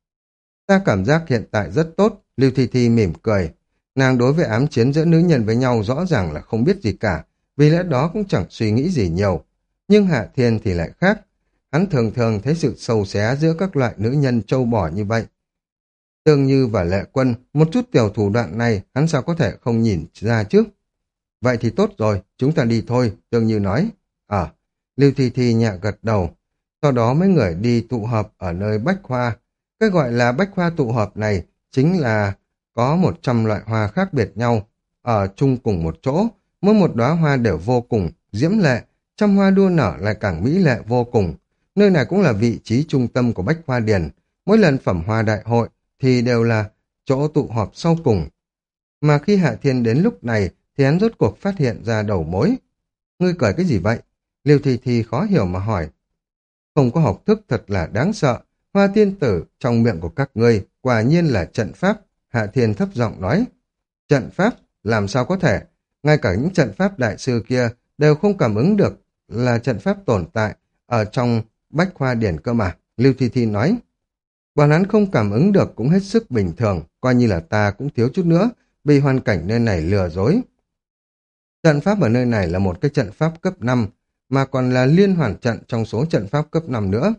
Ta cảm giác hiện tại rất tốt, Lưu Thi Thi mỉm cười. Nàng đối với ám chiến giữa nữ nhân với nhau rõ ràng là không biết gì cả, vì lẽ đó cũng chẳng suy nghĩ gì nhiều. Nhưng Hạ Thiên thì lại khác. Hắn thường thường thấy sự sâu xé giữa các loại nữ nhân trâu bò như vậy. Tương Như và Lệ Quân, một chút tiểu thủ đoạn này hắn sao có thể không nhìn ra chứ? Vậy thì tốt rồi, chúng ta đi thôi, Tương Như nói. Ờ, Lưu Thi Thi nhẹ gật đầu. Sau đó mấy người đi tụ họp ở nơi Bách Hoa. Cái gọi là Bách Hoa tụ họp này chính là có một trăm loại hoa khác biệt nhau, ở chung cùng một chỗ, mỗi một đóa hoa đều vô cùng diễm lệ, trăm hoa đua nở lại càng mỹ lệ vô cùng. Nơi này cũng là vị trí trung tâm của Bách Hoa Điền. Mỗi lần phẩm hoa đại hội thì đều là chỗ tụ họp sau cùng. Mà khi Hạ Thiên đến lúc này thì hắn rốt cuộc phát hiện ra đầu mối. Ngươi cười cái gì vậy? Liêu Thi Thi khó hiểu mà hỏi. Không có học thức thật là đáng sợ. Hoa tiên tử trong miệng của các ngươi quả nhiên là trận pháp. Hạ Thiên thấp giọng nói. Trận pháp? Làm sao có thể? Ngay cả những trận pháp đại sư kia đều không cảm ứng được là trận pháp tồn tại ở trong Bách Hoa Điển cơ mà. Lưu Thi Thi nói. Bọn hắn không cảm ứng được cũng hết sức bình thường, coi như là ta cũng thiếu chút nữa, bị hoàn cảnh nơi này lừa dối. Trận pháp ở nơi này là một cái trận pháp cấp năm, mà còn là liên hoàn trận trong số trận pháp cấp năm nữa.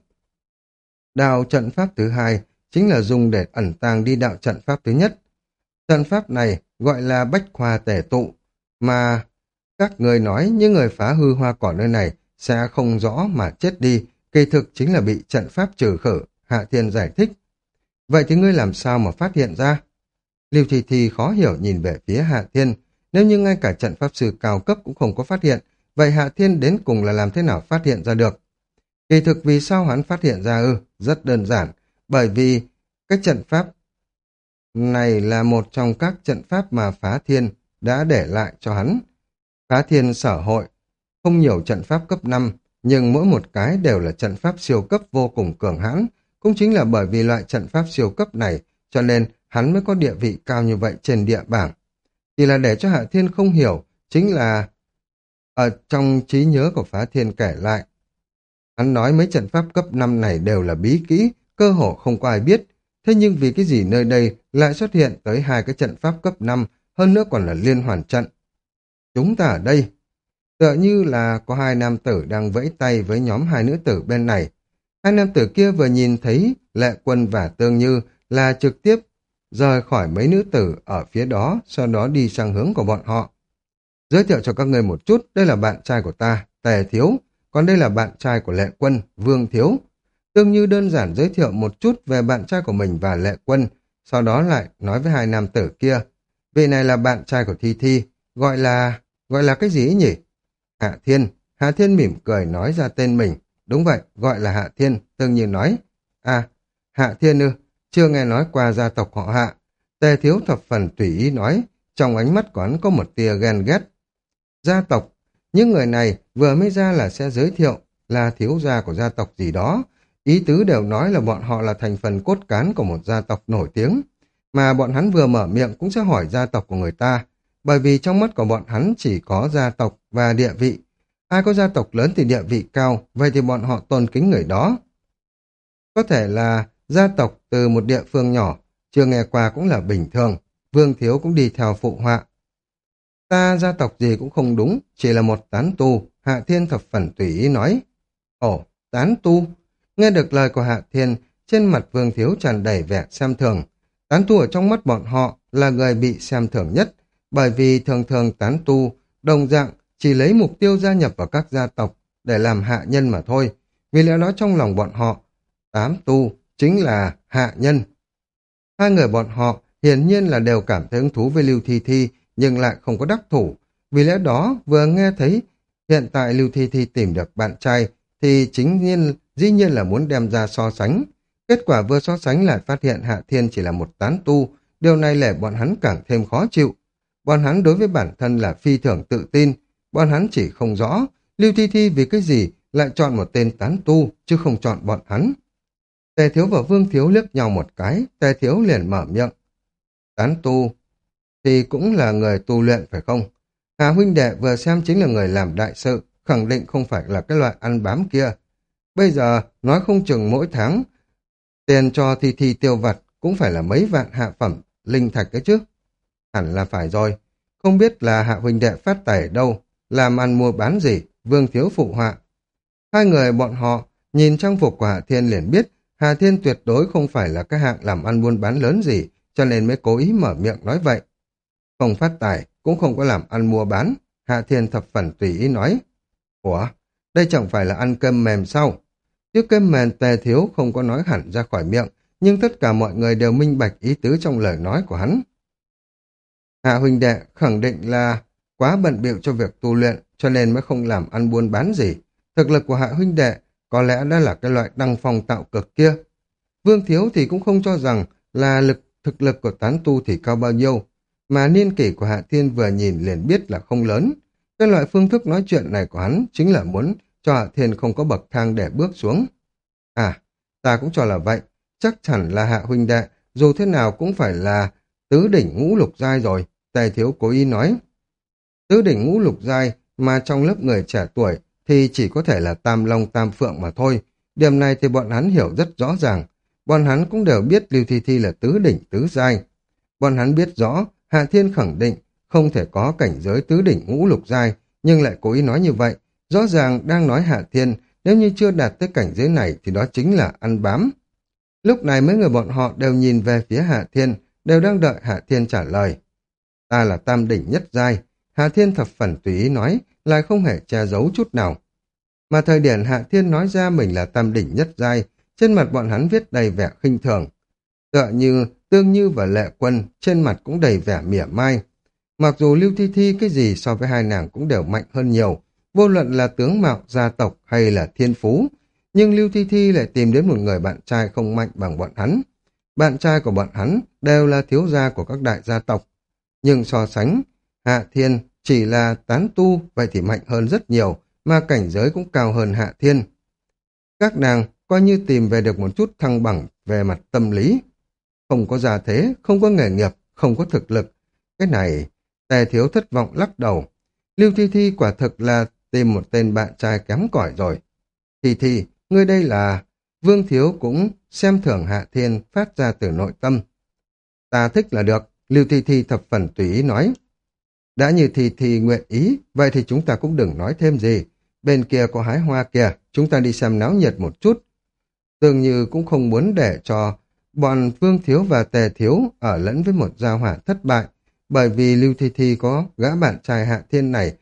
Đạo trận pháp thứ hai chính là dùng để ẩn tàng đi đạo trận pháp thứ nhất. Trận pháp này gọi là Bách Hoa Tề Tụ, mà các người nói những người phá hư hoa cỏ nơi này sẽ không rõ mà chết đi, kỳ thực chính là bị trận pháp trừ khử. Hạ Thiên giải thích. Vậy thì ngươi làm sao mà phát hiện ra? Lưu Thi Thi khó hiểu nhìn về phía Hạ Thiên. Nếu như ngay cả trận pháp sư cao cấp cũng không có phát hiện, vậy Hạ Thiên đến cùng là làm thế nào phát hiện ra được? Kỳ thực vì sao hắn phát hiện ra ư? Rất đơn giản. Bởi vì cái trận pháp này là một trong các trận pháp mà Phá Thiên đã để lại cho hắn. Phá Thiên sở hội không nhiều trận pháp cấp năm, nhưng mỗi một cái đều là trận pháp siêu cấp vô cùng cường hãn. Cũng chính là bởi vì loại trận pháp siêu cấp này, cho nên hắn mới có địa vị cao như vậy trên địa bảng. Chỉ là để cho Hạ Thiên không hiểu, chính là ở trong trí nhớ của Phá Thiên kể lại. Hắn nói mấy trận pháp cấp năm này đều là bí kỹ, cơ hồ không có ai biết. Thế nhưng vì cái gì nơi đây lại xuất hiện tới hai cái trận pháp cấp năm, hơn nữa còn là liên hoàn trận. Chúng ta ở đây, tựa như là có hai nam tử đang vẫy tay với nhóm hai nữ tử bên này. Hai nam tử kia vừa nhìn thấy Lệ Quân và Tương Như là trực tiếp rời khỏi mấy nữ tử ở phía đó, sau đó đi sang hướng của bọn họ. Giới thiệu cho các người một chút, đây là bạn trai của ta, Tề Thiếu, còn đây là bạn trai của Lệ Quân, Vương Thiếu. Tương Như đơn giản giới thiệu một chút về bạn trai của mình và Lệ Quân, sau đó lại nói với hai nam tử kia. Vị này là bạn trai của Thi Thi, gọi là... gọi là cái gì nhỉ? Hạ Thiên. Hạ Thiên mỉm cười nói ra tên mình. Đúng vậy, gọi là Hạ Thiên, Tương Như nói. À, Hạ Thiên ư, chưa nghe nói qua gia tộc họ Hạ. Tề Thiếu thập phần tùy ý nói, trong ánh mắt của hắn có một tia ghen ghét. Gia tộc, những người này vừa mới ra là sẽ giới thiệu là thiếu gia của gia tộc gì đó. Ý tứ đều nói là bọn họ là thành phần cốt cán của một gia tộc nổi tiếng. Mà bọn hắn vừa mở miệng cũng sẽ hỏi gia tộc của người ta, bởi vì trong mắt của bọn hắn chỉ có gia tộc và địa vị. Ai có gia tộc lớn thì địa vị cao, vậy thì bọn họ tôn kính người đó. Có thể là gia tộc từ một địa phương nhỏ, chưa nghe qua cũng là bình thường. Vương Thiếu cũng đi theo phụ họa. Ta gia tộc gì cũng không đúng, chỉ là một tán tu, Hạ Thiên thập phần tùy ý nói. Ồ, tán tu. Nghe được lời của Hạ Thiên, trên mặt Vương Thiếu tràn đầy vẻ xem thường. Tán tu ở trong mắt bọn họ là người bị xem thường nhất, bởi vì thường thường tán tu, đồng dạng, chỉ lấy mục tiêu gia nhập vào các gia tộc để làm hạ nhân mà thôi. Vì lẽ đó trong lòng bọn họ, tán tu chính là hạ nhân. Hai người bọn họ hiển nhiên là đều cảm thấy hứng thú với Lưu Thi Thi, nhưng lại không có đắc thủ. Vì lẽ đó vừa nghe thấy hiện tại Lưu Thi Thi tìm được bạn trai thì chính nhiên dĩ nhiên là muốn đem ra so sánh. Kết quả vừa so sánh lại phát hiện Hạ Thiên chỉ là một tán tu, điều này để bọn hắn càng thêm khó chịu. Bọn hắn đối với bản thân là phi thường tự tin, bọn hắn chỉ không rõ Lưu Thi Thi vì cái gì lại chọn một tên tán tu chứ không chọn bọn hắn. Tề Thiếu và Vương Thiếu liếc nhau một cái, Tề Thiếu liền mở miệng. Tán tu thì cũng là người tu luyện phải không? Hà huynh đệ vừa xem chính là người làm đại sự, khẳng định không phải là cái loại ăn bám kia. Bây giờ nói không chừng mỗi tháng tiền cho Thi Thi tiêu vặt cũng phải là mấy vạn hạ phẩm linh thạch đấy chứ. Hẳn là phải rồi. Không biết là Hạ huynh đệ phát tài ở đâu, làm ăn mua bán gì, Vương Thiếu phụ họa. Hai người bọn họ nhìn trang phục của Hạ Thiên liền biết Hạ Thiên tuyệt đối không phải là cái hạng làm ăn buôn bán lớn gì, cho nên mới cố ý mở miệng nói vậy. Không phát tài, cũng không có làm ăn mua bán, Hạ Thiên thập phần tùy ý nói. Ủa, đây chẳng phải là ăn cơm mềm sao? Chiếc cơm mềm Tề Thiếu không có nói hẳn ra khỏi miệng, nhưng tất cả mọi người đều minh bạch ý tứ trong lời nói của hắn. Hạ huynh đệ khẳng định là quá bận bịu cho việc tu luyện, cho nên mới không làm ăn buôn bán gì. Thực lực của Hạ huynh đệ có lẽ đã là cái loại đăng phong tạo cực kia. Vương Thiếu thì cũng không cho rằng là lực thực lực của tán tu thì cao bao nhiêu, mà niên kỷ của Hạ Thiên vừa nhìn liền biết là không lớn. Cái loại phương thức nói chuyện này của hắn chính là muốn cho Hạ Thiên không có bậc thang để bước xuống. À, ta cũng cho là vậy, chắc chắn là Hạ huynh đệ, dù thế nào cũng phải là tứ đỉnh ngũ lục giai rồi, Tề Thiếu cố ý nói. Tứ đỉnh ngũ lục giai mà trong lớp người trẻ tuổi thì chỉ có thể là tam long tam phượng mà thôi. Điểm này thì bọn hắn hiểu rất rõ ràng. Bọn hắn cũng đều biết Lưu Thi Thi là tứ đỉnh tứ giai. Bọn hắn biết rõ Hạ Thiên khẳng định không thể có cảnh giới tứ đỉnh ngũ lục giai, nhưng lại cố ý nói như vậy. Rõ ràng đang nói Hạ Thiên, nếu như chưa đạt tới cảnh giới này thì đó chính là ăn bám. Lúc này mấy người bọn họ đều nhìn về phía Hạ Thiên, đều đang đợi Hạ Thiên trả lời. Ta là tam đỉnh nhất giai. Hạ Thiên thập phần tùy ý nói, lại không hề che giấu chút nào. Mà thời điểm Hạ Thiên nói ra mình là tam đỉnh nhất giai, trên mặt bọn hắn viết đầy vẻ khinh thường. Tựa như Tương Như và Lệ Quân, trên mặt cũng đầy vẻ mỉa mai. Mặc dù Lưu Thi Thi cái gì so với hai nàng cũng đều mạnh hơn nhiều, vô luận là tướng mạo, gia tộc hay là thiên phú, nhưng Lưu Thi Thi lại tìm đến một người bạn trai không mạnh bằng bọn hắn. Bạn trai của bọn hắn đều là thiếu gia của các đại gia tộc. Nhưng so sánh, Hạ Thiên chỉ là tán tu, vậy thì mạnh hơn rất nhiều, mà cảnh giới cũng cao hơn Hạ Thiên. Các nàng coi như tìm về được một chút thăng bằng về mặt tâm lý. Không có gia thế, không có nghề nghiệp, không có thực lực. Cái này, Tề Thiếu thất vọng lắc đầu. Lưu Thi Thi quả thực là tìm một tên bạn trai kém cỏi rồi. Thi Thi, ngươi đây là... Vương Thiếu cũng xem thường Hạ Thiên phát ra từ nội tâm. Ta thích là được, Lưu Thi Thi thập phần tùy ý nói. Đã như Thi Thi nguyện ý, vậy thì chúng ta cũng đừng nói thêm gì. Bên kia có hái hoa kìa, chúng ta đi xem náo nhiệt một chút. Dường như cũng không muốn để cho bọn Vương Thiếu và Tề Thiếu ở lẫn với một gia hỏa thất bại, bởi vì Lưu Thi Thi có gã bạn trai Hạ Thiên này.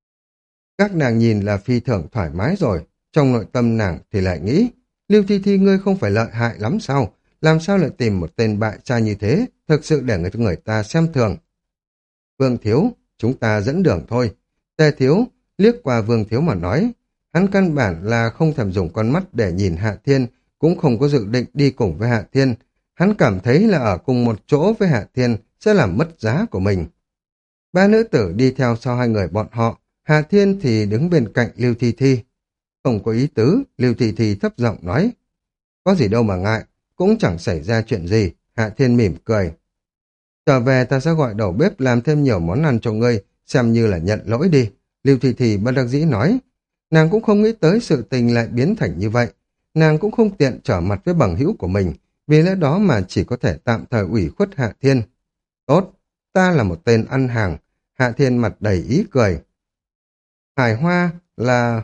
Các nàng nhìn là phi thường thoải mái rồi, trong nội tâm nàng thì lại nghĩ, Lưu Thi Thi ngươi không phải lợi hại lắm sao, làm sao lại tìm một tên bạn trai như thế, thực sự để người, người ta xem thường. Vương Thiếu, chúng ta dẫn đường thôi. Tề Thiếu liếc qua Vương Thiếu mà nói, hắn căn bản là không thèm dùng con mắt để nhìn Hạ Thiên, cũng không có dự định đi cùng với Hạ Thiên. Hắn cảm thấy là ở cùng một chỗ với Hạ Thiên sẽ làm mất giá của mình. Ba nữ tử đi theo sau hai người bọn họ, Hạ Thiên thì đứng bên cạnh Lưu Thi Thi. Không có ý tứ, Lưu Thi Thi thấp giọng nói. Có gì đâu mà ngại, cũng chẳng xảy ra chuyện gì, Hạ Thiên mỉm cười. Trở về ta sẽ gọi đầu bếp làm thêm nhiều món ăn cho ngươi, xem như là nhận lỗi đi. Lưu Thi Thi bất đắc dĩ nói. Nàng cũng không nghĩ tới sự tình lại biến thành như vậy. Nàng cũng không tiện trở mặt với bằng hữu của mình, vì lẽ đó mà chỉ có thể tạm thời ủy khuất Hạ Thiên. Tốt, ta là một tên ăn hàng. Hạ Thiên mặt đầy ý cười. Hải Hoa là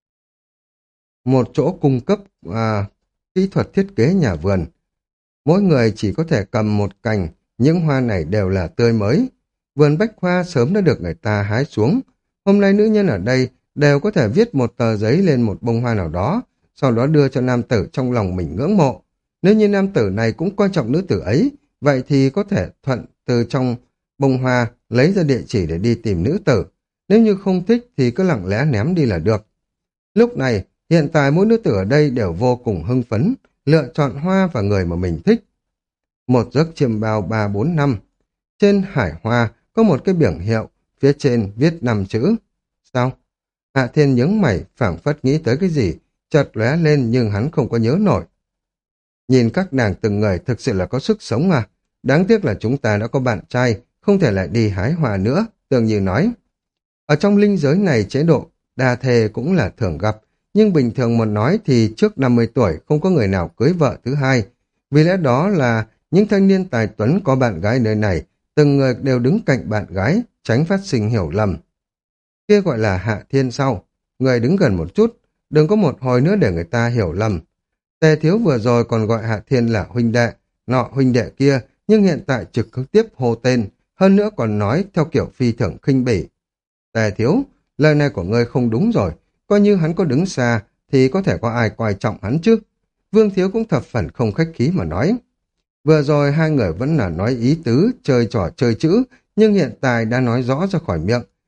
một chỗ cung cấp à, kỹ thuật thiết kế nhà vườn. Mỗi người chỉ có thể cầm một cành, những hoa này đều là tươi mới. Vườn bách hoa sớm đã được người ta hái xuống. Hôm nay nữ nhân ở đây đều có thể viết một tờ giấy lên một bông hoa nào đó, sau đó đưa cho nam tử trong lòng mình ngưỡng mộ. Nếu như nam tử này cũng coi trọng nữ tử ấy, vậy thì có thể thuận từ trong bông hoa lấy ra địa chỉ để đi tìm nữ tử. Nếu như không thích thì cứ lặng lẽ ném đi là được. Lúc này, hiện tại mỗi nữ tử ở đây đều vô cùng hưng phấn, lựa chọn hoa và người mà mình thích. Một giấc chiêm bao ba bốn năm. Trên hải hoa có một cái biển hiệu, phía trên viết năm chữ. Sao? Hạ Thiên nhướng mày, phảng phất nghĩ tới cái gì, chợt lóe lên nhưng hắn không có nhớ nổi. Nhìn các nàng từng người thực sự là có sức sống à. Đáng tiếc là chúng ta đã có bạn trai, không thể lại đi hái hoa nữa, Tường Như nói. Ở trong linh giới này chế độ đa thê cũng là thường gặp, nhưng bình thường một nói thì trước năm mươi tuổi không có người nào cưới vợ thứ hai. Vì lẽ đó là những thanh niên tài tuấn có bạn gái nơi này, từng người đều đứng cạnh bạn gái, tránh phát sinh hiểu lầm. Kia gọi là Hạ Thiên sau, người đứng gần một chút, đừng có một hồi nữa để người ta hiểu lầm. Tề Thiếu vừa rồi còn gọi Hạ Thiên là huynh đệ, nọ huynh đệ kia, nhưng hiện tại trực tiếp hô tên, hơn nữa còn nói theo kiểu phi thường khinh bỉ. Tề Thiếu, lời này của ngươi không đúng rồi, coi như hắn có đứng xa thì có thể có ai coi trọng hắn chứ. Vương Thiếu cũng thập phần không khách khí mà nói. Vừa rồi hai người vẫn là nói ý tứ, chơi trò chơi chữ, nhưng hiện tại đã nói rõ ra khỏi miệng,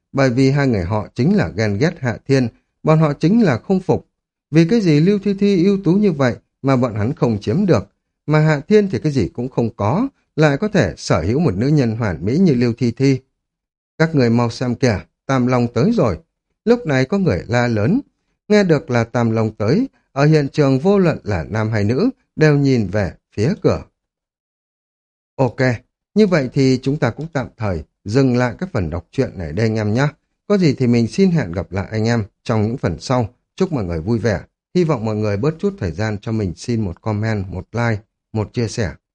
bởi vì hai người họ chính là ghen ghét Hạ Thiên, bọn họ chính là không phục. Vì cái gì Lưu Thi Thi ưu tú như vậy mà bọn hắn không chiếm được, mà Hạ Thiên thì cái gì cũng không có, lại có thể sở hữu một nữ nhân hoàn mỹ như Lưu Thi Thi. Các người mau xem kìa, Tam Long tới rồi. Lúc này có người la lớn. Nghe được là Tam Long tới, ở hiện trường vô luận là nam hay nữ, đều nhìn về phía cửa. Ok, như vậy thì chúng ta cũng tạm thời dừng lại các phần đọc truyện này đây anh em nhé. Có gì thì mình xin hẹn gặp lại anh em trong những phần sau. Chúc mọi người vui vẻ. Hy vọng mọi người bớt chút thời gian cho mình xin một comment, một like, một chia sẻ.